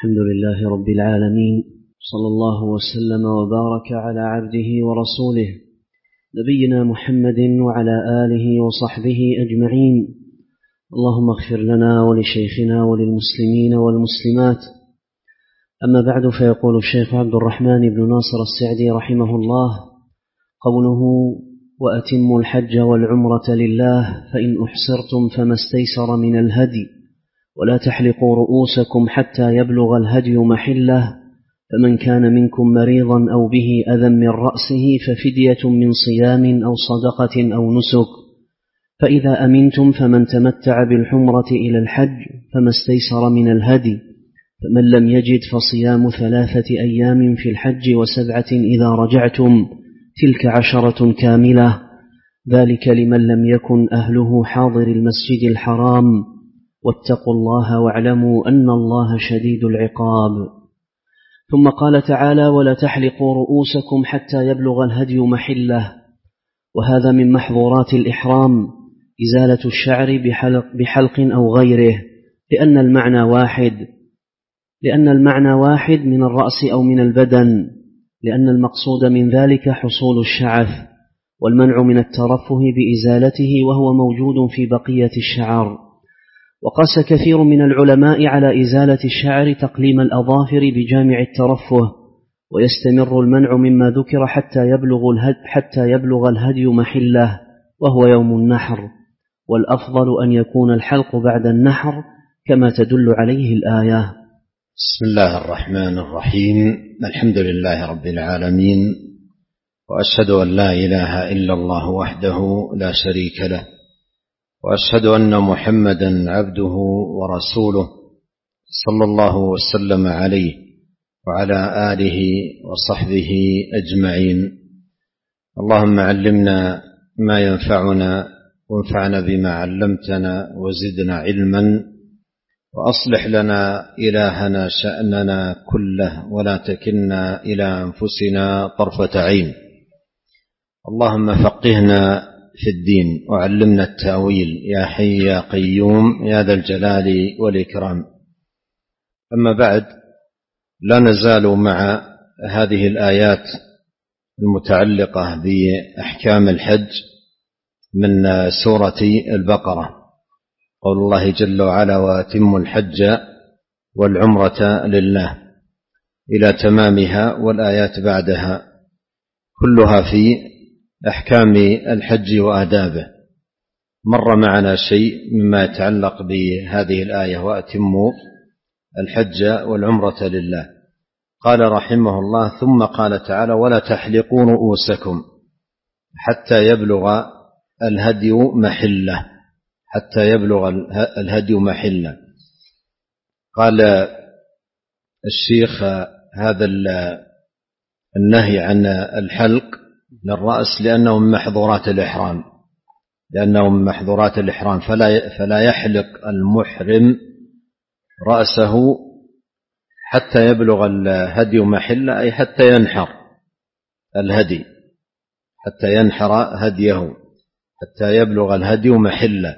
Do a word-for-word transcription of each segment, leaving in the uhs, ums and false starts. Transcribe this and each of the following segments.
الحمد لله رب العالمين، صلى الله وسلم وبارك على عبده ورسوله نبينا محمد وعلى آله وصحبه أجمعين. اللهم اغفر لنا ولشيخنا وللمسلمين والمسلمات. أما بعد، فيقول الشيخ عبد الرحمن بن ناصر السعدي رحمه الله: قوله وأتموا الحج والعمرة لله، فإن أحصرتم فما استيسر من الهدي، ولا تحلقوا رؤوسكم حتى يبلغ الهدي محله، فمن كان منكم مريضا أو به أذى من رأسه ففدية من صيام أو صدقة أو نسك، فإذا أمنتم فمن تمتع بالحمرة إلى الحج فما استيسر من الهدي، فمن لم يجد فصيام ثلاثة أيام في الحج وسبعة إذا رجعتم، تلك عشرة كاملة، ذلك لمن لم يكن أهله حاضر المسجد الحرام، واتقوا الله واعلموا أن الله شديد العقاب. ثم قال تعالى: ولا تحلقوا رؤوسكم حتى يبلغ الهدي محله، وهذا من محظورات الإحرام إزالة الشعر بحلق, بحلق أو غيره، لأن المعنى واحد لأن المعنى واحد من الرأس أو من البدن، لأن المقصود من ذلك حصول الشعث والمنع من الترفه بإزالته، وهو موجود في بقية الشعر. وقاس كثير من العلماء على إزالة الشعر تقليم الأظافر بجامع الترفه، ويستمر المنع مما ذكر حتى يبلغ الهدي, حتى يبلغ الهدي محله، وهو يوم النحر، والأفضل أن يكون الحلق بعد النحر كما تدل عليه الآية. بسم الله الرحمن الرحيم. الحمد لله رب العالمين، وأشهد أن لا إله إلا الله وحده لا شريك له، وأشهد أن محمدا عبده ورسوله، صلى الله وسلم عليه وعلى آله وصحبه أجمعين. اللهم علمنا ما ينفعنا، وانفعنا بما علمتنا، وزدنا علما، وأصلح لنا إلهنا شأننا كله، ولا تكلنا إلى أنفسنا طرفة عين. اللهم فقهنا في الدين وعلمنا التأويل، يا حي يا قيوم يا ذا الجلال والإكرام. أما بعد، لا نزال مع هذه الآيات المتعلقة بأحكام الحج من سورة البقرة، قول الله جل وعلا: وأتموا الحج والعمرة لله، إلى تمامها، والآيات بعدها كلها في أحكام الحج وآدابه. مر معنا شيء مما يتعلق بهذه الآية: وأتموا الحج والعمرة لله. قال رحمه الله: ثم قال تعالى: ولا تحلقوا رؤوسكم حتى يبلغ الهدي محله، حتى يبلغ الهدي محله. قال الشيخ: هذا النهي عن الحلق للرأس لأنه من محظورات الإحرام، لأنه من محظورات الإحرام، فلا فلا يحلق المحرم رأسه حتى يبلغ الهدي محله، أي حتى ينحر الهدي، حتى ينحر هديه، حتى يبلغ الهدي محله.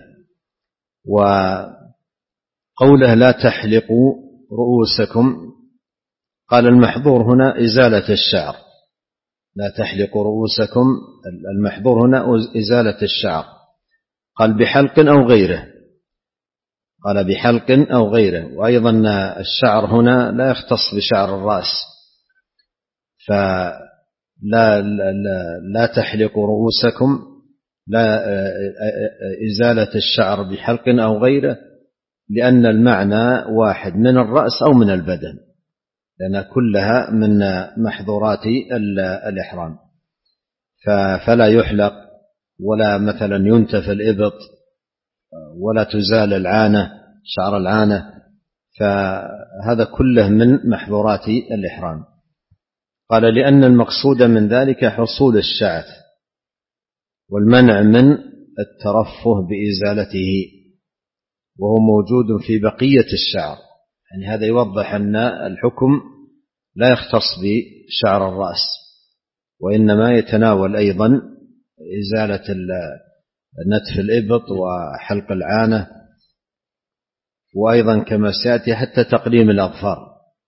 وقوله لا تحلقوا رؤوسكم، قال المحظور هنا إزالة الشعر، لا تحلقوا رؤوسكم، المحظور هنا إزالة الشعر. قال بحلق أو غيره، قال بحلق أو غيره. وأيضا الشعر هنا لا يختص بشعر الرأس، فلا لا, لا, لا تحلقوا رؤوسكم، لا إزالة الشعر بحلق أو غيره، لأن المعنى واحد، من الرأس أو من البدن، لأن كلها من محظورات الإحرام. فلا يحلق، ولا مثلا ينتف الإبط، ولا تزال العانة، شعر العانة، فهذا كله من محظورات الإحرام. قال: لأن المقصود من ذلك حصول الشعث والمنع من الترفه بإزالته، وهو موجود في بقية الشعر. يعني هذا يوضح أن الحكم لا يختص بشعر الرأس، وإنما يتناول أيضا إزالة نتف الإبط وحلق العانة، وأيضا كما سيأتي حتى تقليم الأظفار،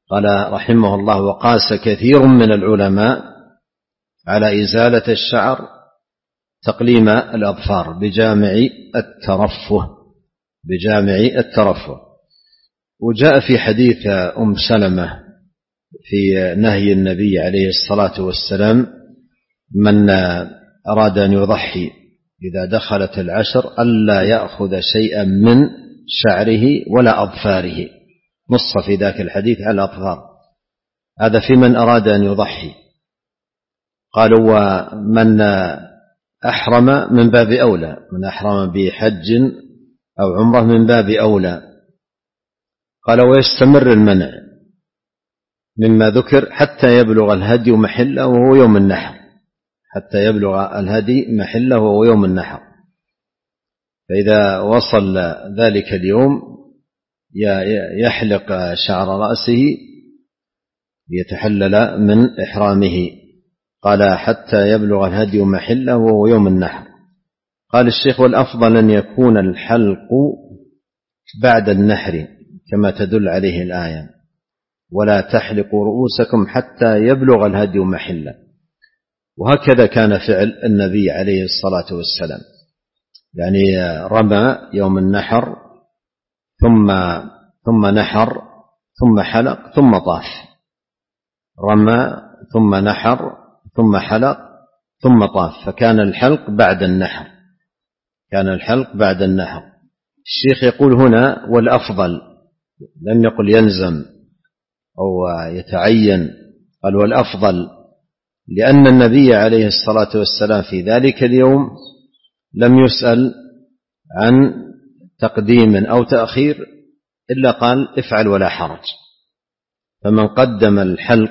قال رحمه الله: وقاس كثير من العلماء على إزالة الشعر تقليم الأظفار بجامع الترفه بجامع الترفه. وجاء في حديث أم سلمة في نهي النبي عليه الصلاة والسلام: من أراد أن يضحي إذا دخلت العشر ألا يأخذ شيئا من شعره ولا أظفاره، نص في ذاك الحديث على الأظفار. هذا في من أراد أن يضحي. قالوا: ومن أحرم من باب أولى، من أحرم بحج أو عمره من باب أولى. قال: ويستمر المنع مما ذكر حتى يبلغ الهدي محله وهو يوم النحر، حتى يبلغ الهدي محله وهو يوم النحر. فإذا وصل ذلك اليوم يحلق شعر رأسه ليتحلل من إحرامه. قال: حتى يبلغ الهدي محله وهو يوم النحر. قال الشيخ: والأفضل أن يكون الحلق بعد النحر كما تدل عليه الآية: ولا تحلقوا رؤوسكم حتى يبلغ الهدي محله. وهكذا كان فعل النبي عليه الصلاة والسلام، يعني رمى يوم النحر ثم ثم نحر ثم حلق ثم طاف، رمى ثم نحر ثم حلق ثم طاف، فكان الحلق بعد النحر، كان الحلق بعد النحر. الشيخ يقول هنا: والأفضل، لم يقل يلزم أو يتعين، قال والأفضل، لأن النبي عليه الصلاة والسلام في ذلك اليوم لم يسأل عن تقديم أو تأخير إلا قال: افعل ولا حرج. فمن قدم الحلق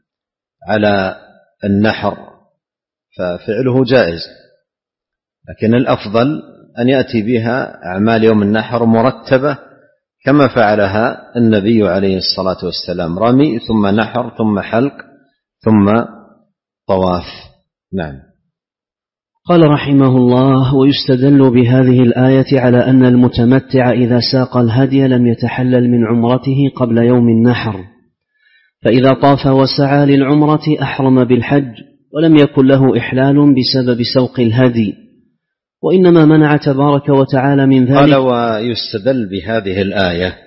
على النحر ففعله جائز، لكن الأفضل أن يأتي بها أعمال يوم النحر مرتبة كما فعلها النبي عليه الصلاة والسلام: رمي ثم نحر ثم حلق ثم طواف. نعم. قال رحمه الله: ويستدل بهذه الآية على أن المتمتع إذا ساق الهدي لم يتحلل من عمرته قبل يوم النحر، فإذا طاف وسعى للعمرة أحرم بالحج ولم يكن له إحلال بسبب سوق الهدي، وإنما منع تبارك وتعالى من ذلك. قال: ويستدل بهذه الآية،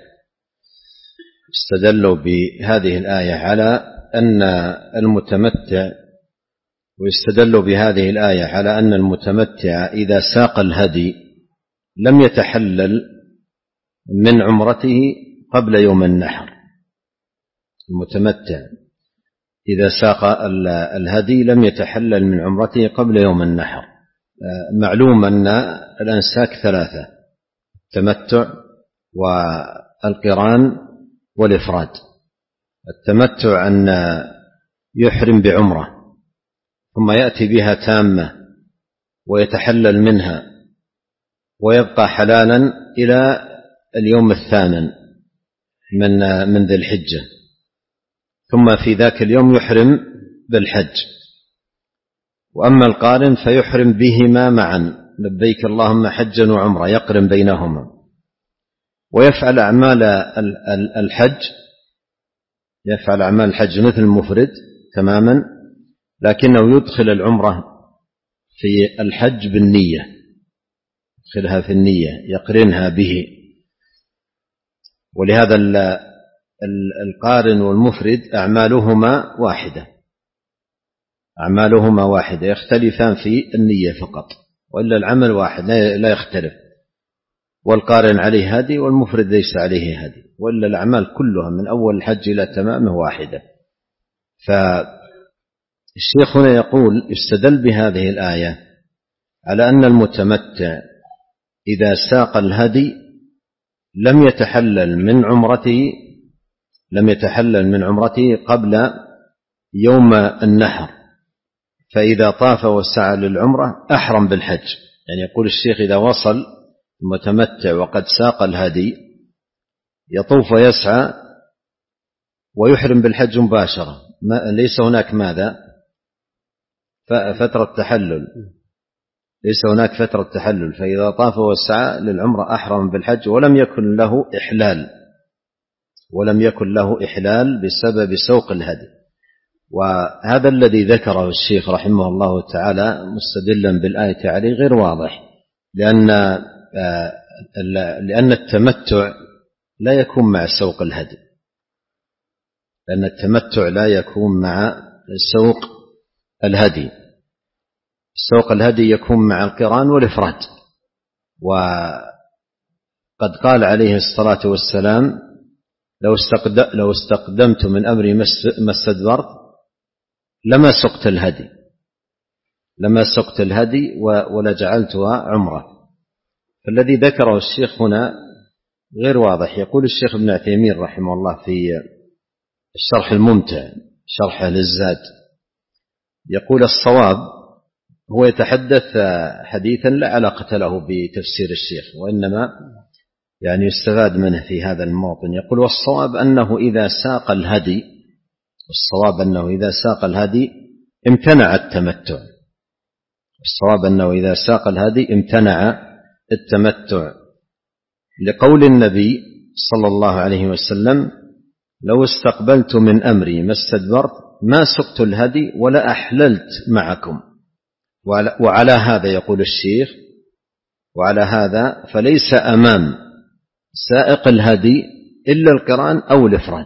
استدلوا بهذه الآية على أن المتمتع ويستدل بهذه الآية على أن المتمتع إذا ساق الهدي لم يتحلل من عمرته قبل يوم النحر. المتمتع إذا ساق الهدي لم يتحلل من عمرته قبل يوم النحر. معلوم أن الأنساك ثلاثة: التمتع والقران والإفراد. التمتع أن يحرم بعمرة ثم يأتي بها تامة ويتحلل منها ويبقى حلالا إلى اليوم الثامن من من ذي الحجة، ثم في ذاك اليوم يحرم بالحج. وأما القارن فيحرم بهما معا: لبيك اللهم حجا وعمرة، يقرن بينهما ويفعل أعمال الحج، يفعل أعمال الحج مثل المفرد تماما، لكنه يدخل العمرة في الحج بالنية، يدخلها في النية، يقرنها به. ولهذا القارن والمفرد أعمالهما واحدة، أعمالهما واحدة، يختلفان في النية فقط، وإلا العمل واحد لا يختلف. والقارن عليه هدي والمفرد ليس عليه هدي، وإلا الأعمال كلها من أول الحج إلى تمامه واحدة. فالشيخ هنا يقول: استدل بهذه الآية على أن المتمتع إذا ساق الهدي لم يتحلل من عمرته لم يتحلل من عمرته قبل يوم النحر، فإذا طاف وسعى للعمرة أحرم بالحج. يعني يقول الشيخ: إذا وصل المتمتع وقد ساق الهدي يطوف ويسعى ويحرم بالحج مباشرة، ليس هناك ماذا؟ فترة تحلل، ليس هناك فترة تحلل. فإذا طاف وسعى للعمرة أحرم بالحج ولم يكن له إحلال، ولم يكن له إحلال بسبب سوق الهدي. وهذا الذي ذكره الشيخ رحمه الله تعالى مستدلا بالآية عليه غير واضح، لأن لأن التمتع لا يكون مع سوق الهدي، لأن التمتع لا يكون مع سوق الهدي. سوق الهدي يكون مع القران والإفراد. وقد قال عليه الصلاة والسلام: لو استقدمت من أمري ما استدبرت لما سقت الهدي لما سقت الهدي ولجعلتها عمرة. فالذي ذكره الشيخ هنا غير واضح. يقول الشيخ ابن عثيمين رحمه الله في الشرح الممتع شرحه للزاد، يقول: الصواب هو يتحدث حديثا لا علاقة له بتفسير الشيخ، وإنما يعني يستفاد منه في هذا الموطن. يقول: والصواب أنه إذا ساق الهدي الصواب أنه إذا ساق الهدي امتنع التمتع الصواب أنه إذا ساق الهدي امتنع التمتع، لقول النبي صلى الله عليه وسلم: لو استقبلت من أمري ما استدبرت ما سقت الهدي ولا أحللت معكم. وعلى هذا يقول الشيخ: وعلى هذا فليس أمام سائق الهدي إلا القران أو الإفراد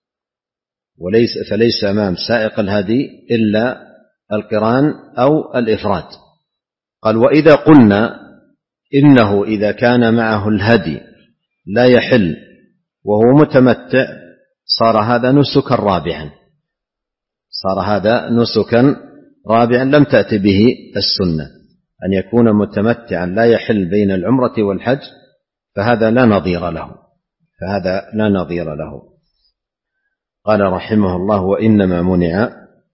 وليس فليس أمام سائق الهدي إلا القران أو الإفراد. قال: وإذا قلنا إنه إذا كان معه الهدي لا يحل وهو متمتع صار هذا نسكا رابعا صار هذا نسكا رابعا لم تأتي به السنة. أن يكون متمتعا لا يحل بين العمرة والحج فهذا لا نظير له فهذا لا نظير له. قال رحمه الله: وإنما منع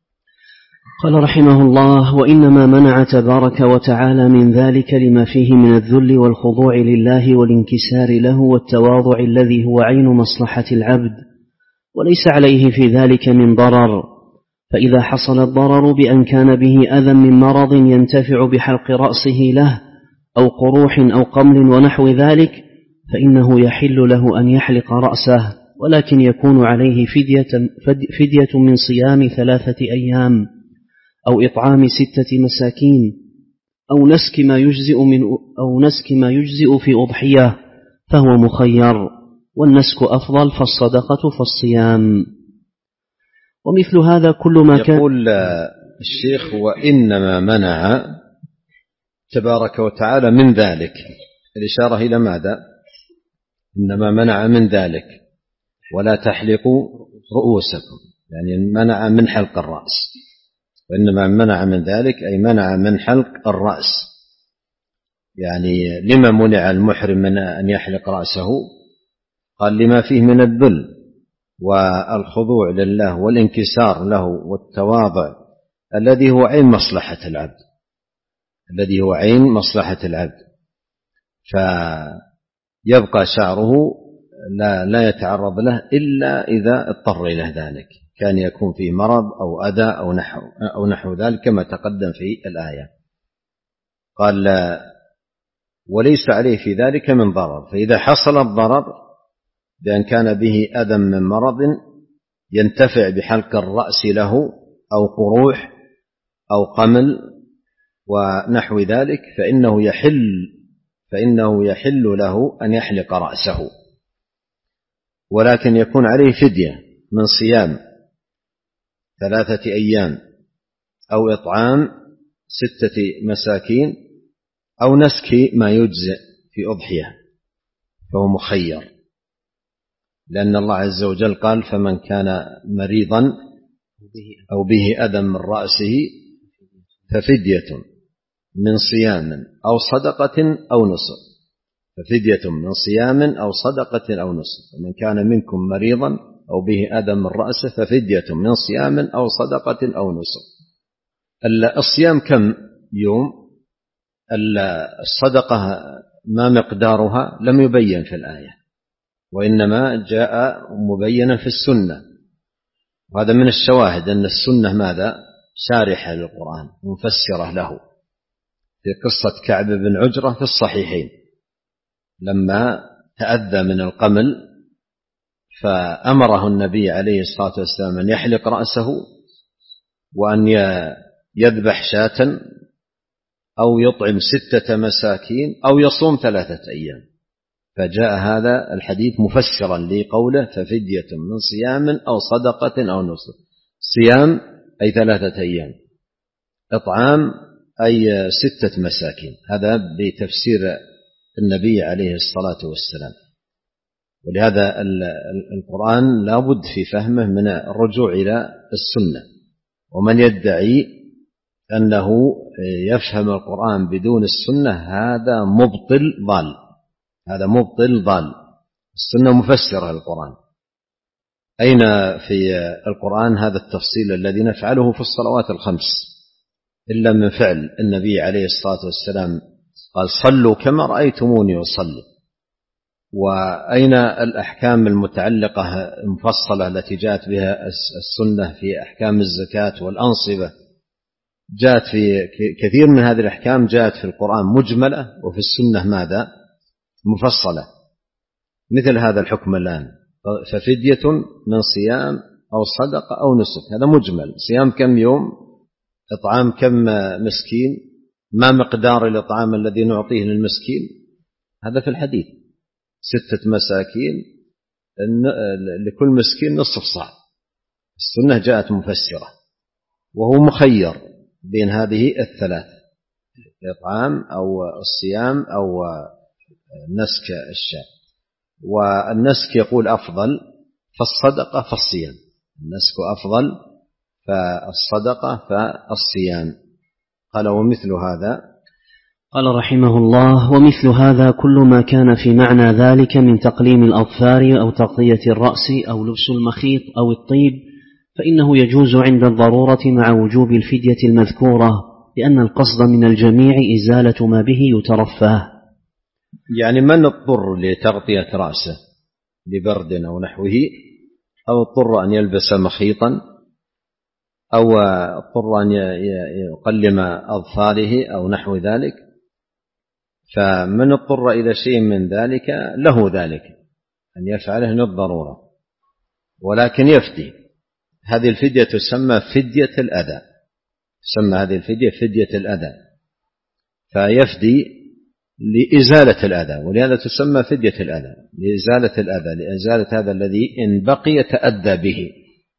قال رحمه الله: وإنما منع تبارك وتعالى من ذلك لما فيه من الذل والخضوع لله والانكسار له والتواضع الذي هو عين مصلحة العبد، وليس عليه في ذلك من ضرر. فإذا حصل الضرر بأن كان به أذى من مرض ينتفع بحلق رأسه له أو قروح أو قمل ونحو ذلك فإنه يحل له أن يحلق رأسه، ولكن يكون عليه فدية, فدية من صيام ثلاثة أيام أو إطعام ستة مساكين أو نسك ما يجزئ, من أو نسك ما يجزئ في أضحية، فهو مخير، والنسك أفضل فالصدقة فالصيام. ومثل هذا كل ما كان. يقول الشيخ: وإنما منع تبارك وتعالى من ذلك، الإشارة إلى ماذا؟ إنما منع من ذلك ولا تحلقوا رؤوسكم، يعني منع من حلق الرأس. وإنما منع من ذلك أي منع من حلق الرأس. يعني لما منع المحرم من أن يحلق رأسه؟ قال: لما فيه من الذل والخضوع لله والانكسار له والتواضع الذي هو عين مصلحة العبد الذي هو عين مصلحة العبد فيبقى شعره لا, لا يتعرض له إلا إذا اضطر إلى ذلك، كان يكون فيه مرض أو أذى أو نحو, أو نحو ذلك كما تقدم في الآية. قال: وليس عليه في ذلك من ضرر. فإذا حصل الضرر بأن كان به أذى من مرض ينتفع بحلق الرأس له أو قروح أو قمل ونحو ذلك فإنه يحل فإنه يحل له أن يحلق رأسه، ولكن يكون عليه فدية من صيام ثلاثة أيام أو إطعام ستة مساكين أو نسك ما يجزئ في أضحية، فهو مخير، لأن الله عز وجل قال: فمن كان مريضا أو به أذى من رأسه ففدية من صيام أو صدقة أو نسك ففدية من صيام أو صدقة أو نسك ومن كان منكم مريضا أو به أذى من رأسه ففدية من صيام أو صدقة أو نسك. الصيام كم يوم؟ الصدقة ما مقدارها لم يبين في الآية، وإنما جاء مبينا في السنة، وهذا من الشواهد أن السنة ماذا؟ شارحة للقرآن مفسرة له، في قصة كعب بن عجرة في الصحيحين لما تأذى من القمل فأمره النبي عليه الصلاة والسلام أن يحلق رأسه وأن يذبح شاة أو يطعم ستة مساكين أو يصوم ثلاثة أيام. فجاء هذا الحديث مفسرا لقوله ففدية من صيام أو صدقة أو نسك. صيام أي ثلاثة أيام، إطعام أي ستة مساكين. هذا بتفسير النبي عليه الصلاة والسلام. ولهذا القرآن لا بد في فهمه من الرجوع إلى السنة. ومن يدعي أنه يفهم القرآن بدون السنة هذا مبطل ضال، هذا مبطل ضال. السنة مفسرة للقرآن. أين في القرآن هذا التفصيل الذي نفعله في الصلوات الخمس إلا من فعل النبي عليه الصلاة والسلام؟ قال صلوا كما رأيتموني أصلي. وأين الأحكام المتعلقة المفصلة التي جاءت بها السنة في أحكام الزكاة والأنصبة؟ جاءت في كثير من هذه الأحكام جاءت في القرآن مجملة، وفي السنة ماذا؟ مفصلة. مثل هذا الحكم الآن ففدية من صيام أو صدقة أو نسك، هذا مجمل. صيام كم يوم، إطعام كم مسكين، ما مقدار الإطعام الذي نعطيه للمسكين، هذا في الحديث. ستة مساكين لكل مسكين نصف صاع. السنة جاءت مفسرة، وهو مخير بين هذه الثلاث: الإطعام أو الصيام أو نسك الشاة. والنسك يقول أفضل، فالصدقة فالصيام. النسك أفضل، فالصدقة فالصيام. قال ومثل هذا، قال رحمه الله: ومثل هذا كل ما كان في معنى ذلك من تقليم الأظفار أو تغطية الرأس أو لبس المخيط أو الطيب فإنه يجوز عند الضرورة مع وجوب الفدية المذكورة، لأن القصد من الجميع إزالة ما به يترفه. يعني من اضطر لتغطية رأسه لبرد أو نحوه، أو اضطر أن يلبس مخيطا، أو اضطر أن يقلم أظفاره أو نحو ذلك، فمن اضطر إلى شيء من ذلك له ذلك أن يفعله للضرورة، ولكن يفدي. هذه الفدية تسمى فدية الأذى، تسمى هذه الفدية فدية الأذى، فيفدي لإزالة الأذى، ولهذا تسمى فدية الأذى، لإزالة الأذى، لإزالة هذا الذي إن بقي يتأذى به.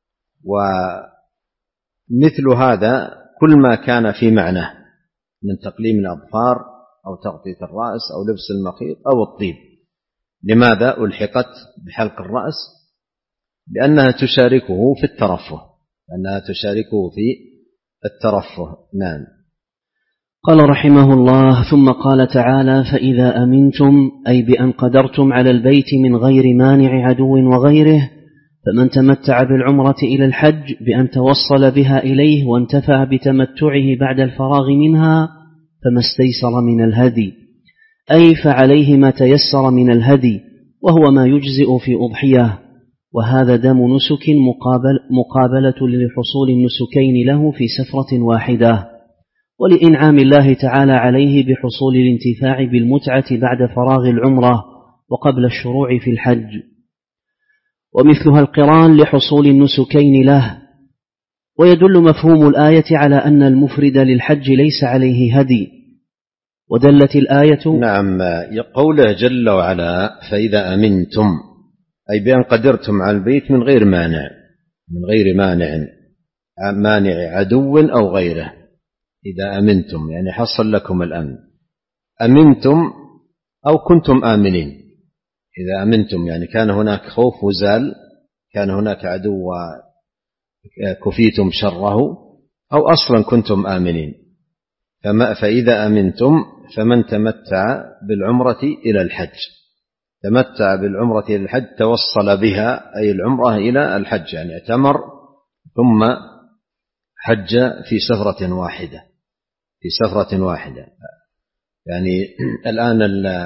ومثل هذا كل ما كان في معناه من تقليم الأظفار أو تغطية الرأس أو لبس المخيط أو الطيب. لماذا ألحقت بحلق الرأس؟ لأنها تشاركه في الترفه، لأنها تشاركه في الترفه. نعم. قال رحمه الله: ثم قال تعالى: فإذا أمنتم، أي بأن قدرتم على البيت من غير مانع عدو وغيره، فمن تمتع بالعمرة إلى الحج بأن توصل بها إليه وانتفع بتمتعه بعد الفراغ منها فما استيسر من الهدي، أي فعليه ما تيسر من الهدي، وهو ما يجزئ في أضحية. وهذا دم نسك مقابل مقابلة لحصول النسكين له في سفرة واحدة، ولإنعام الله تعالى عليه بحصول الانتفاع بالمتعة بعد فراغ العمرة وقبل الشروع في الحج. ومثلها القران لحصول النسكين له. ويدل مفهوم الآية على أن المفرد للحج ليس عليه هدي، ودلت الآية. نعم، قوله جل وعلا: فإذا أمنتم، أي بأن قدرتم على البيت من غير مانع، من غير مانع مانع عدو أو غيره. إذا أمنتم يعني حصل لكم الأمن، أمنتم أو كنتم آمنين. إذا أمنتم يعني كان هناك خوف وزال، كان هناك عدو وكفيتم شره، أو أصلا كنتم آمنين. فإذا أمنتم فمن تمتع بالعمرة إلى الحج، تمتع بالعمرة إلى الحج توصل بها أي العمرة إلى الحج، يعني اعتمر ثم حج في سفرة واحدة، في سفرة واحدة. يعني الآن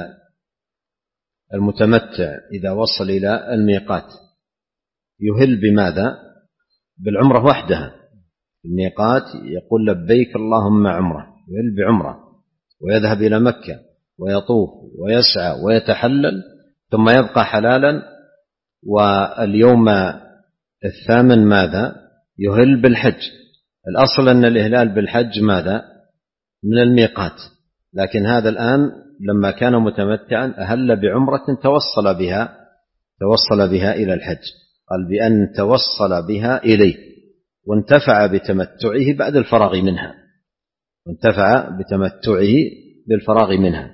المتمتع إذا وصل إلى الميقات يهل بماذا؟ بالعمرة وحدها. الميقات يقول لبيك اللهم عمرة، يهل بعمرة ويذهب إلى مكة ويطوف ويسعى ويتحلل، ثم يبقى حلالا واليوم الثامن ماذا؟ يهل بالحج. الأصل أن الإهلال بالحج ماذا؟ من الميقات، لكن هذا الآن لما كان متمتعا أهل بعمرة توصل بها توصل بها إلى الحج، قال بأن توصل بها إليه وانتفع بتمتعه بعد الفراغ منها وانتفع بتمتعه بالفراغ منها.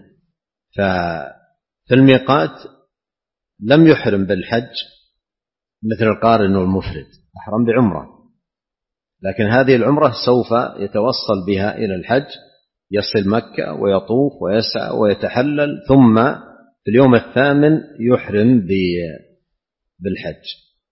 ففي الميقات لم يحرم بالحج مثل القارن والمفرد، أحرم بعمرة، لكن هذه العمرة سوف يتوصل بها إلى الحج، يصل مكة ويطوف ويسعى ويتحلل، ثم في اليوم الثامن يحرم بالحج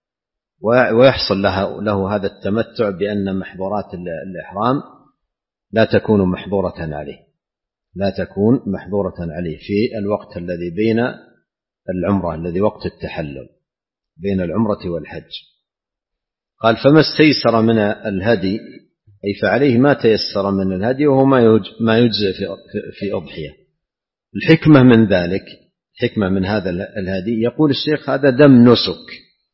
ويحصل له, له هذا التمتع بأن محظورات الإحرام لا تكون محظورة عليه لا تكون محظورة عليه في الوقت الذي بين العمرة، الذي وقت التحلل بين العمرة والحج. قال فما استيسر من الهدي، أي فعليه ما تيسر من الهدي، وهو ما يجزئ في أضحية. الحكمة من ذلك، الحكمة من هذا الهدي، يقول الشيخ هذا دم نسك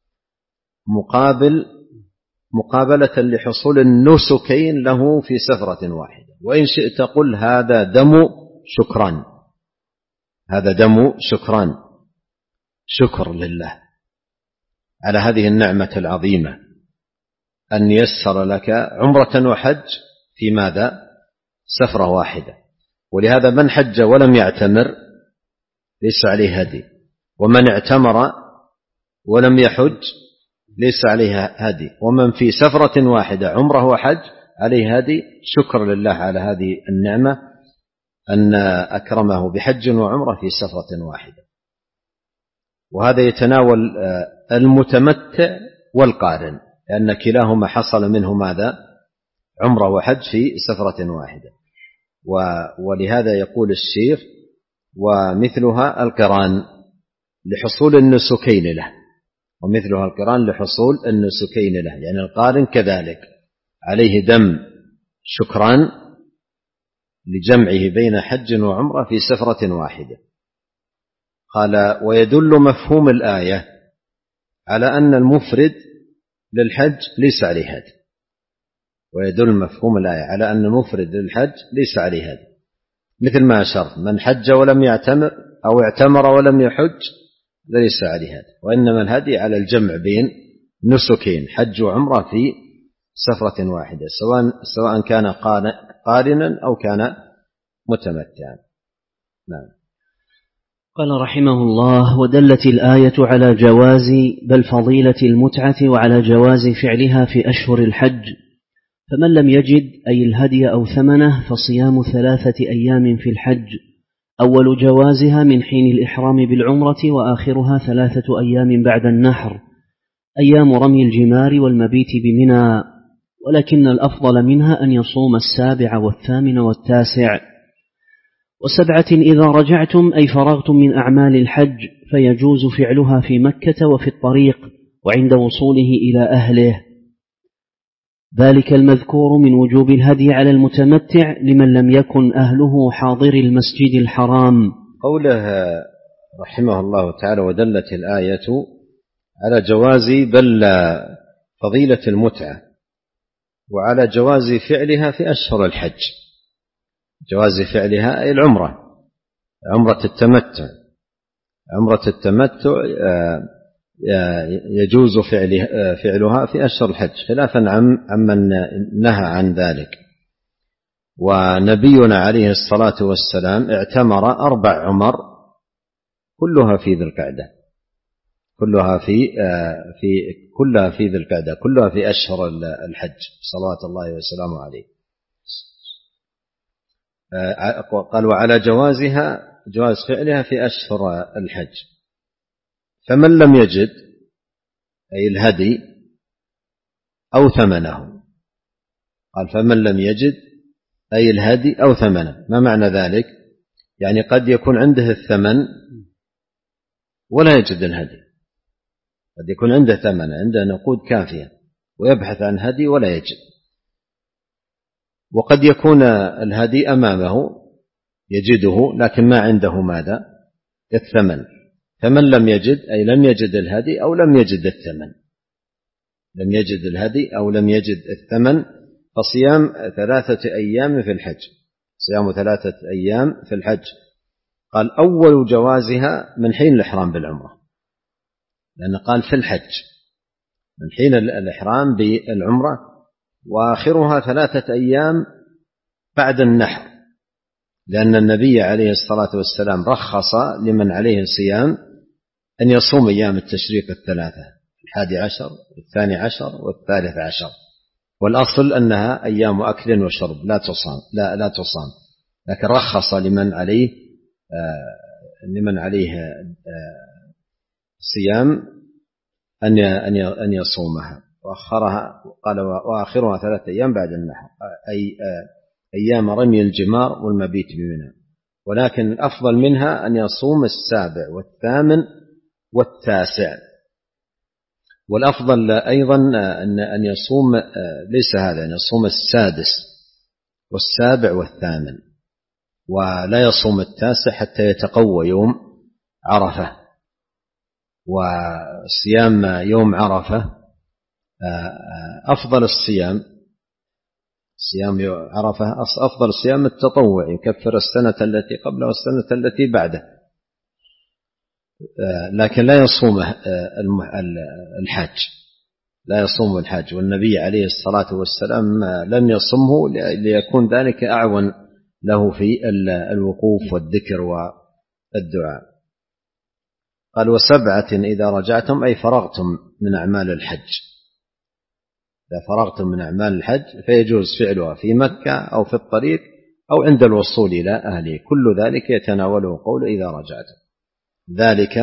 مقابل مقابلة لحصول النسكين له في سفرة واحدة، وإن شئت قل هذا دم شكران، هذا دم شكران، شكر لله على هذه النعمة العظيمة أن يسر لك عمرة وحج في ماذا؟ سفرة واحدة. ولهذا من حج ولم يعتمر ليس عليه هدي، ومن اعتمر ولم يحج ليس عليه هدي، ومن في سفرة واحدة عمره وحج عليه هدي، شكر لله على هذه النعمة أن أكرمه بحج وعمرة في سفرة واحدة. وهذا يتناول المتمتع والقارن، لأن كلاهما حصل منه ماذا؟ عمرة وحج في سفرة واحدة. ولهذا يقول الشيخ ومثلها القران لحصول النسكين له، ومثلها القران لحصول النسكين له، يعني القارن كذلك عليه دم شكران لجمعه بين حج وعمرة في سفرة واحدة. قال ويدل مفهوم الآية على أن المفرد للحج ليس عليه هدي، ويدل مفهوم الآية على أن المفرد للحج ليس عليه هدي، مثل ما أشرت من حج ولم يعتمر أو اعتمر ولم يحج ليس عليه هدي، وإنما الهدي على الجمع بين نسكين حج وعمرة في سفرة واحدة، سواء سواء كان قارنا أو كان متمتعا. نعم. قال رحمه الله ودلت الآية على جواز بل فضيلة المتعة وعلى جواز فعلها في أشهر الحج، فمن لم يجد أي الهدي أو ثمنه فصيام ثلاثة أيام في الحج، أول جوازها من حين الإحرام بالعمرة، وآخرها ثلاثة أيام بعد النحر، أيام رمي الجمار والمبيت بمنى، ولكن الأفضل منها أن يصوم السابع والثامن والتاسع. وسبعة إذا رجعتم أي فرغتم من أعمال الحج، فيجوز فعلها في مكة وفي الطريق وعند وصوله إلى أهله، ذلك المذكور من وجوب الهدي على المتمتع لمن لم يكن أهله حاضر المسجد الحرام. قوله رحمه الله تعالى ودلت الآية على جواز بل فضيلة المتعة وعلى جواز فعلها في أشهر الحج، جواز فعلها أي العمرة، عمرة التمتع، عمرة التمتع يجوز فعلها في أشهر الحج خلافا عمن نهى عن ذلك. ونبينا عليه الصلاة والسلام اعتمر أربع عمر كلها في ذي القعدة، كلها في في كلها في ذي القعدة، كلها في أشهر الحج صلوات الله وسلامه عليه. قال وعلى جوازها جواز فعلها في أشهر الحج، فمن لم يجد أي الهدي أو ثمنه، قال فمن لم يجد أي الهدي أو ثمنه. ما معنى ذلك؟ يعني قد يكون عنده الثمن ولا يجد الهدي، قد يكون عنده ثمن، عنده نقود كافية ويبحث عن هدي ولا يجد، وقد يكون الهدي أمامه يجده لكن ما عنده ماذا؟ الثمن، فمن لم يجد أي لم يجد الهدي أو لم يجد الثمن، لم يجد الهدي أو لم يجد الثمن، فصيام ثلاثة أيام في الحج، صيام ثلاثة أيام في الحج. قال أول جوازها من حين الإحرام بالعمرة، لأن قال في الحج من حين الإحرام بالعمرة، وآخرها ثلاثة أيام بعد النحر، لأن النبي عليه الصلاة والسلام رخص لمن عليه صيام أن يصوم أيام التشريق الثلاثة، الحادي عشر والثاني عشر والثالث عشر، والأصل أنها أيام أكل وشرب لا تصام لا لا تصام، لكن رخص لمن عليه آه لمن عليه آه صيام أن أن يصومها، وأخرها قال وآخرها ثلاثة أيام بعد النحر، أي آه أيام رمي الجمار والمبيت بمنى، ولكن الأفضل منها أن يصوم السابع والثامن والتاسع، والأفضل أيضا أن يصوم ليس هذا، أن يصوم السادس والسابع والثامن، ولا يصوم التاسع حتى يتقوى يوم عرفة. وصيام يوم عرفة أفضل الصيام، صيام عرفة أفضل صيام التطوع، يكفر السنة التي قبله والسنة التي بعده، لكن لا يصوم الحج، لا يصوم الحج، والنبي عليه الصلاة والسلام لم يصمه ليكون ذلك أعون له في الوقوف والذكر والدعاء. قال وسبعة إذا رجعتم أي فرغتم من أعمال الحج، إذا فرغتم من أعمال الحج فيجوز فعلها في مكة أو في الطريق أو عند الوصول إلى أهله، كل ذلك يتناوله قول إذا رجعتم. ذلك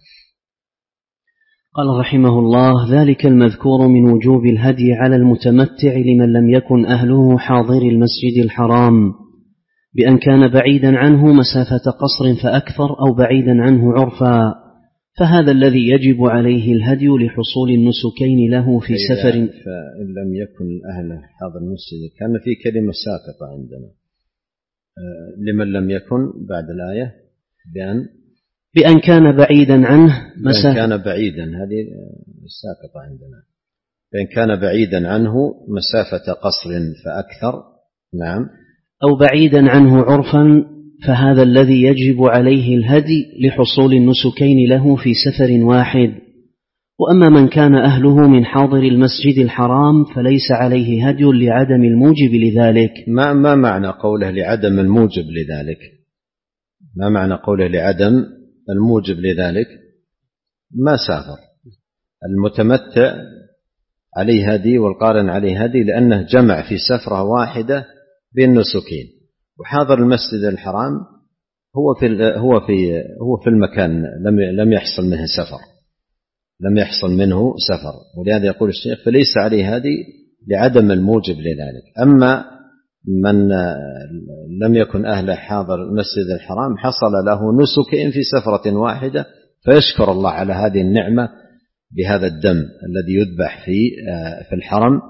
قال رحمه الله ذلك المذكور من وجوب الهدي على المتمتع لمن لم يكن أهله حاضر المسجد الحرام، بأن كان بعيدا عنه مسافة قصر فأكثر أو بعيدا عنه عرفا، فهذا الذي يجب عليه الهدي لحصول النسكين له في سفر. فإن لم يكن أهله حاضر المسجد، كان في كلمة ساقطة عندنا لمن لم يكن بعد الآية بأن بأن كان بعيدا عنه مسافة، بأن كان بعيدا، هذه ساقطة عندنا، بأن كان بعيدا عنه مسافة قصر فأكثر، نعم، أو بعيدا عنه عرفا، فهذا الذي يجب عليه الهدي لحصول النسكين له في سفر واحد. وأما من كان أهله من حاضر المسجد الحرام فليس عليه هدي لعدم الموجب لذلك. ما, ما معنى قوله لعدم الموجب لذلك؟ ما معنى قوله لعدم الموجب لذلك؟ ما سافر المتمتع عليه هدي والقارن عليه هدي، لأنه جمع في سفرة واحدة بين نسكين، وحاضر المسجد الحرام هو في هو في هو في المكان لم لم يحصل منه سفر، لم يحصل منه سفر، ولهذا يقول الشيخ فليس عليه هدي لعدم الموجب لذلك. أما من لم يكن أهله حاضر المسجد الحرام حصل له نسكين في سفرة واحدة، فيشكر الله على هذه النعمة بهذا الدم الذي يذبح في في الحرم،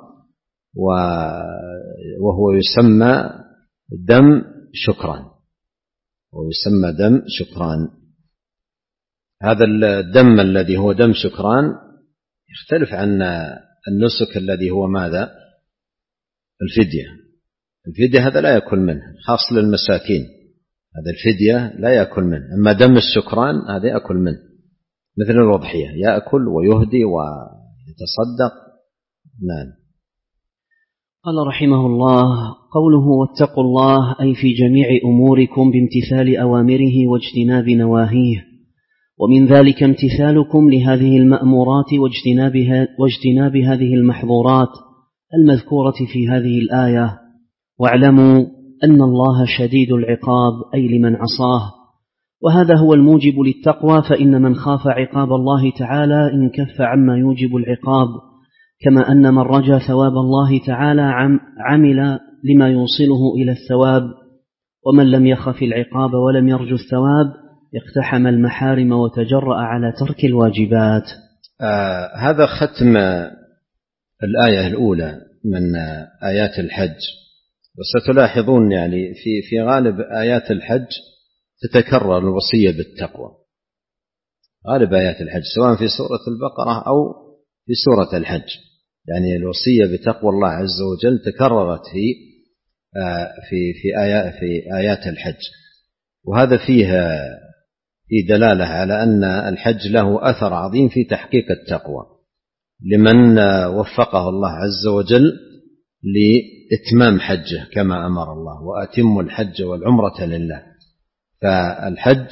وهو يسمى دم شكران، ويسمى دم شكران. هذا الدم الذي هو دم شكران يختلف عن النسك الذي هو ماذا؟ الفدية. الفدية هذا لا يأكل منه، خاص للمساكين، هذا الفدية لا يأكل منه. أما دم الشكران هذا يأكل منه، مثل الوضحية يأكل ويهدي ويتصدق. نعم. قال رحمه الله قوله واتقوا الله أي في جميع أموركم بامتثال أوامره واجتناب نواهيه، ومن ذلك امتثالكم لهذه المأمورات واجتنابها واجتناب هذه المحظورات المذكورة في هذه الآية. واعلموا أن الله شديد العقاب أي لمن عصاه، وهذا هو الموجب للتقوى، فإن من خاف عقاب الله تعالى انكف عما يوجب العقاب، كما أن من رجا ثواب الله تعالى عمل لما يوصله إلى الثواب، ومن لم يخف العقاب ولم يرجو الثواب اقتحم المحارم وتجرأ على ترك الواجبات. آه هذا ختم الآية الأولى من آيات الحج. وستلاحظون يعني في في غالب آيات الحج تتكرر الوصية بالتقوى، غالب آيات الحج سواء في سورة البقرة أو في سورة الحج، يعني الوصية بتقوى الله عز وجل تكررت في في في آيات في آيات الحج. وهذا فيه في دلالة على أن الحج له أثر عظيم في تحقيق التقوى لمن وفقه الله عز وجل لإتمام حجه كما أمر الله: وأتموا الحج والعمرة لله. فالحج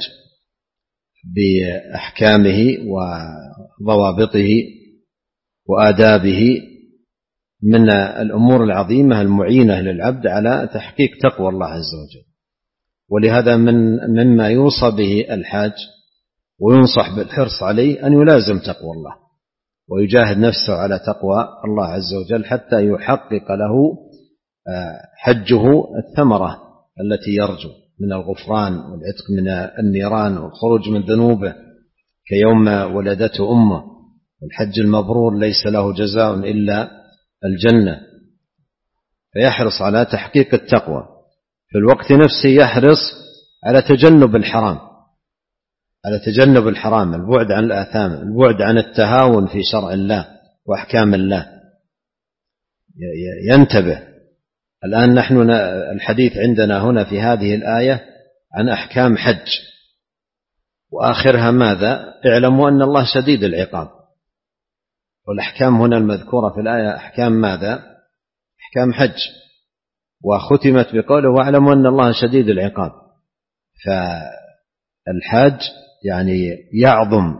بأحكامه وضوابطه وآدابه من الأمور العظيمة المعينة للعبد على تحقيق تقوى الله عز وجل. ولهذا من مما يوصى به الحاج وينصح بالحرص عليه أن يلازم تقوى الله ويجاهد نفسه على تقوى الله عز وجل حتى يحقق له حجه الثمرة التي يرجو من الغفران والعتق من النيران والخروج من ذنوبه كيوم ولدته أمه. والحج المبرور ليس له جزاء إلا الجنة. فيحرص على تحقيق التقوى، في الوقت نفسه يحرص على تجنب الحرام، على تجنب الحرام، البعد عن الآثام، البعد عن التهاون في شرع الله وأحكام الله. ينتبه. الآن نحن الحديث عندنا هنا في هذه الآية عن أحكام حج، وآخرها ماذا؟ اعلموا أن الله شديد العقاب. والأحكام هنا المذكورة في الآية أحكام ماذا؟ أحكام حج، وختمت بقوله: واعلموا أن الله شديد العقاب. فالحاج يعني يعظم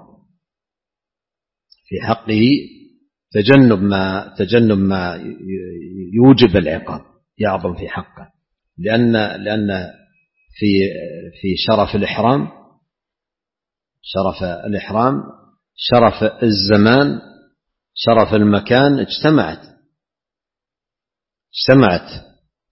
في حقه تجنب ما تجنب ما يوجب العقاب، يعظم في حقه، لأن لأن في في شرف الإحرام، شرف الإحرام، شرف الزمان، شرف المكان اجتمعت اجتمعت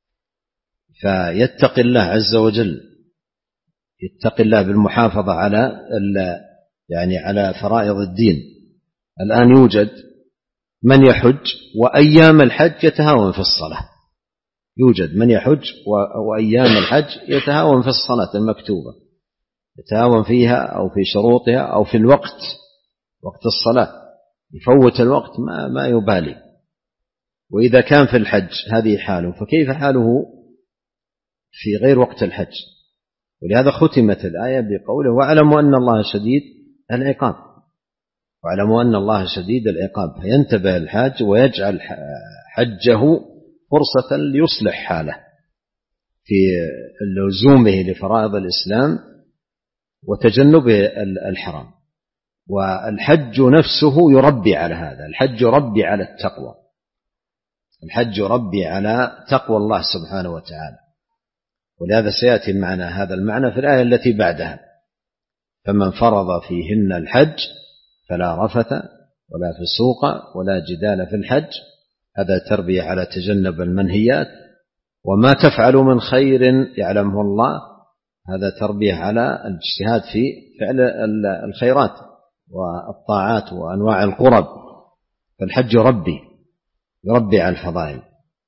فيتقي الله عز وجل، يتقي الله بالمحافظة على يعني على فرائض الدين. الآن يوجد من يحج وأيام الحج يتهاون في الصلاة، يوجد من يحج وأيام الحج يتهاون في الصلاة المكتوبة، يتهاون فيها أو في شروطها أو في الوقت، وقت الصلاة يفوت الوقت ما, ما يبالي. وإذا كان في الحج هذه حاله، فكيف حاله في غير وقت الحج؟ ولهذا ختمت الآية بقوله: واعلموا أن الله شديد العقاب. واعلموا أن الله شديد العقاب. فينتبه الحاج ويجعل حجه فرصة ليصلح حاله في لزومه لفرائض الإسلام وتجنب الحرام. والحج نفسه يربي على هذا، الحج يربي على التقوى، الحج يربي على تقوى الله سبحانه وتعالى. ولهذا سيأتي معنا هذا المعنى في الآية التي بعدها: فمن فرض فيهن الحج فلا رفث ولا فسوق ولا جدال في الحج. هذا تربية على تجنب المنهيات. وما تفعل من خير يعلمه الله، هذا تربية على الاجتهاد في فعل الخيرات والطاعات وأنواع القرب. فالحج يربي يربي على الفضائل.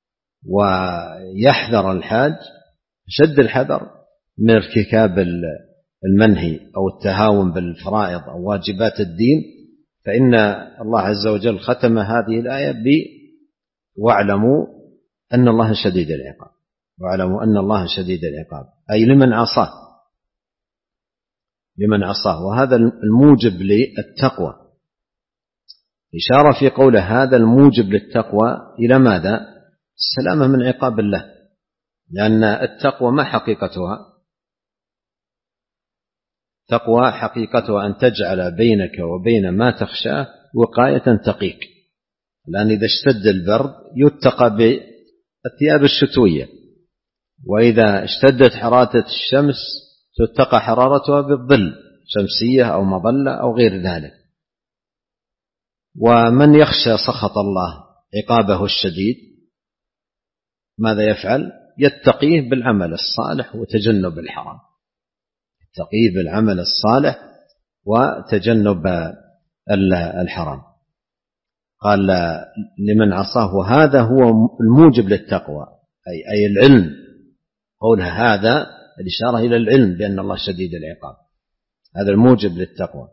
ويحذر الحاج شد الحذر من ارتكاب المنهي أو التهاون بالفرائض أو واجبات الدين، فإن الله عز وجل ختم هذه الآية ب واعلموا أن الله شديد العقاب. واعلموا أن الله شديد العقاب، أي لمن عصاه، لمن عصاه. وهذا الموجب للتقوى، إشارة في قوله هذا الموجب للتقوى إلى ماذا؟ السلامة من عقاب الله. لأن التقوى ما حقيقتها؟ تقوى حقيقتها أن تجعل بينك وبين ما تخشاه وقاية تقيك. لأن إذا اشتد البرد يتقى بالثياب الشتوية، وإذا اشتدت حرارة الشمس تتقى حرارتها بالظل، شمسية أو مظلة أو غير ذلك. ومن يخشى سخط الله عقابه الشديد ماذا يفعل؟ يتقيه بالعمل الصالح وتجنب الحرام، يتقيه بالعمل الصالح وتجنب الحرام. قال لمن عصاه، وهذا هو الموجب للتقوى، أي, أي العلم. قولها هذا الإشارة إلى العلم بأن الله شديد العقاب، هذا الموجب للتقوى.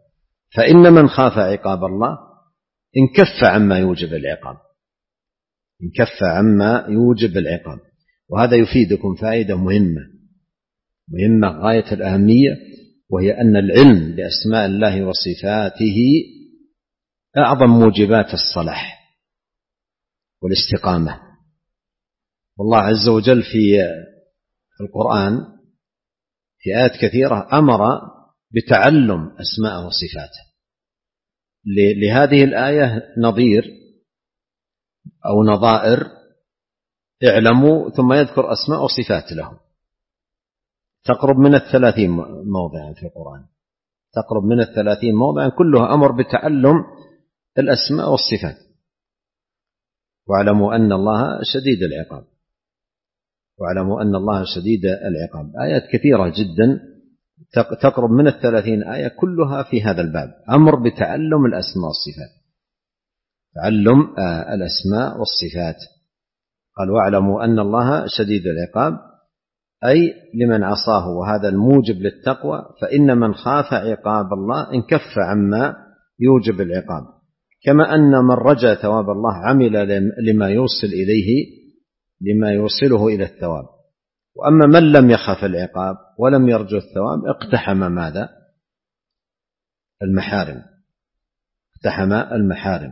فإن من خاف عقاب الله انكف عما يوجب العقاب، انكف عما يوجب العقاب. وهذا يفيدكم فائدة مهمة مهمة غاية الأهمية، وهي أن العلم بأسماء الله وصفاته أعظم موجبات الصلاح والاستقامة. والله عز وجل في القرآن في آيات كثيرة أمر بتعلم أسماء وصفاته. لهذه الآية نظير أو نظائر: اعلموا، ثم يذكر أسماء وصفات له، تقرب من الثلاثين موضعا في القرآن، تقرب من الثلاثين موضعا كلها أمر بتعلم الأسماء والصفات. واعلموا أن الله شديد العقاب، واعلموا أن الله شديد العقاب. آيات كثيرة جدا تقرب من الثلاثين آية كلها في هذا الباب، أمر بتعلم الأسماء والصفات، تعلم الأسماء والصفات. قال واعلموا أن الله شديد العقاب، أي لمن عصاه، وهذا الموجب للتقوى. فإن من خاف عقاب الله انكف عما يوجب العقاب، كما أن من رجا ثواب الله عمل لما يوصل إليه، لما يوصله إلى الثواب. وأما من لم يخف العقاب ولم يرجو الثواب اقتحم ماذا؟ المحارم، اقتحم المحارم.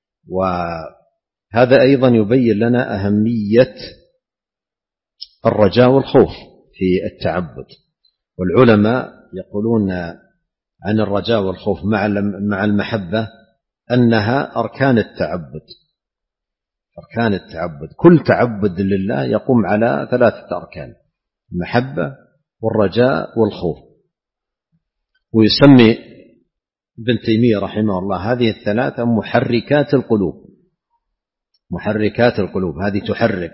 وهذا أيضا يبين لنا أهمية الرجاء والخوف في التعبد. والعلماء يقولون عن الرجاء والخوف مع المحبة أنها أركان التعبد، أركان التعبد. كل تعبد لله يقوم على ثلاثة أركان: المحبة والرجاء والخوف. ويسمي ابن تيمية رحمه الله هذه الثلاثة محركات القلوب، محركات القلوب. هذه تحرك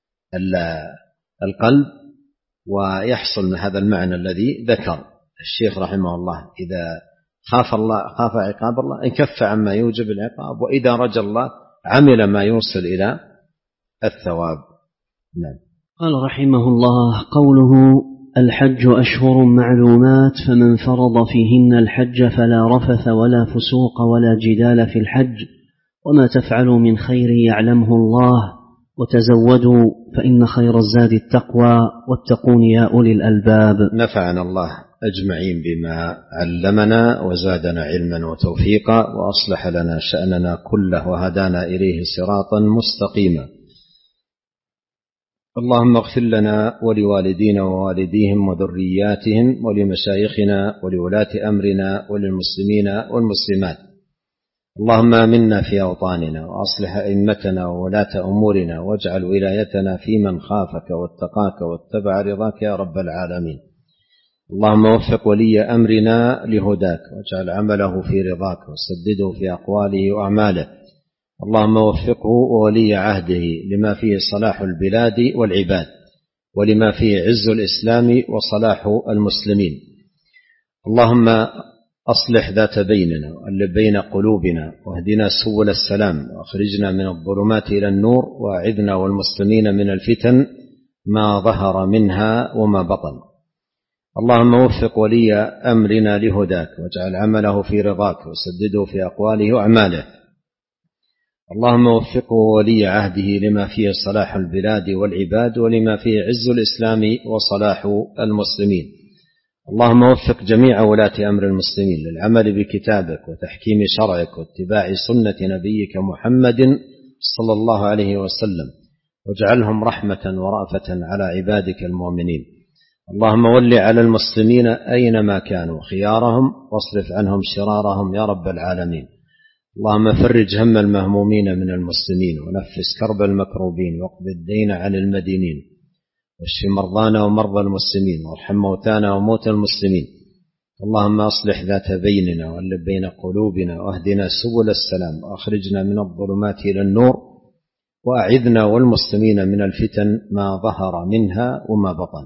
القلب ويحصل من هذا المعنى الذي ذكر الشيخ رحمه الله: إذا خاف الله خاف عقاب الله انكف عما يوجب العقاب، وإذا رجا الله عمل ما يوصل إلى الثواب. نعم. قال رحمه الله: قوله الحج أشهر معلومات، فمن فرض فيهن الحج فلا رفث ولا فسوق ولا جدال في الحج، وما تفعلوا من خير يعلمه الله، وتزودوا فإن خير الزاد التقوى، واتقون يا أولي الألباب. نفعنا الله أجمعين بما علمنا وزادنا علما وتوفيقا، وأصلح لنا شأننا كله وهدانا إليه صراطا مستقيما. اللهم اغفر لنا ولوالدينا ووالديهم وذرياتهم ولمشايخنا ولولاة أمرنا وللمسلمين والمسلمات. اللهم آمنا في أوطاننا وأصلح أئمتنا وولاة أمورنا، واجعل ولايتنا في من خافك واتقاك واتبع رضاك يا رب العالمين. اللهم وفق ولي أمرنا لهداك، واجعل عمله في رضاك، وسدده في أقواله وأعماله. اللهم وفقه وولي عهده لما فيه صلاح البلاد والعباد، ولما فيه عز الإسلام وصلاح المسلمين. اللهم أصلح ذات بيننا وألف بين قلوبنا، واهدنا سبل السلام، وأخرجنا من الظلمات إلى النور، وأعذنا والمسلمين من الفتن ما ظهر منها وما بطن. اللهم وفق ولي أمرنا لهداك، واجعل عمله في رضاك، وسدده في أقواله وأعماله. اللهم وفقه ولي عهده لما فيه صلاح البلاد والعباد، ولما فيه عز الإسلام وصلاح المسلمين. اللهم وفق جميع ولاة أمر المسلمين للعمل بكتابك وتحكيم شرعك واتباع سنة نبيك محمد صلى الله عليه وسلم، واجعلهم رحمة ورأفة على عبادك المؤمنين. اللهم ول على المسلمين أينما كانوا خيارهم، واصرف عنهم شرارهم يا رب العالمين. اللهم فرج هم المهمومين من المسلمين، ونفس كرب المكروبين، واقض الدين عن المدينين، واشف مرضانا ومرضى المسلمين، وارحم موتانا وموتى المسلمين. اللهم أصلح ذات بيننا وألف بين قلوبنا، واهدنا سبل السلام، وأخرجنا من الظلمات إلى النور، وأعذنا والمسلمين من الفتن ما ظهر منها وما بطن.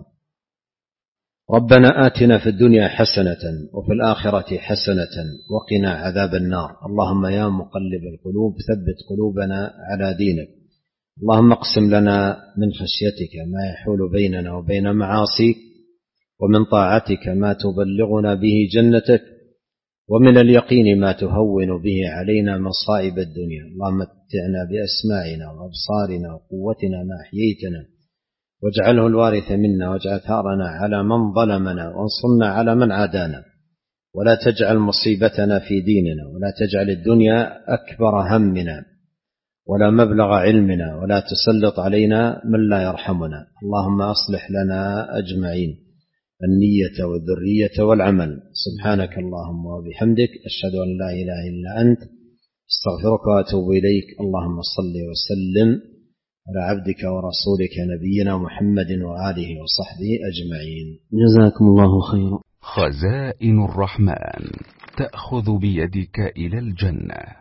ربنا آتنا في الدنيا حسنة وفي الآخرة حسنة وقنا عذاب النار. اللهم يا مقلب القلوب ثبت قلوبنا على دينك. اللهم اقسم لنا من خشيتك ما يحول بيننا وبين معاصيك، ومن طاعتك ما تبلغنا به جنتك، ومن اليقين ما تهون به علينا مصائب الدنيا. اللهم متعنا بأسماعنا وأبصارنا وقوتنا ما أحييتنا، واجعله الوارث منا، واجعل ثارنا على من ظلمنا، وانصرنا على من عادانا، ولا تجعل مصيبتنا في ديننا، ولا تجعل الدنيا أكبر همنا ولا مبلغ علمنا، ولا تسلط علينا من لا يرحمنا. اللهم أصلح لنا أجمعين النية والذرية والعمل. سبحانك اللهم وبحمدك، أشهد أن لا إله إلا أنت، استغفرك وأتوب إليك. اللهم صل وسلم على عبدك ورسولك نبينا محمد وآله وصحبه أجمعين. جزاكم الله خيرا. خزائن الرحمن تأخذ بيدك إلى الجنة.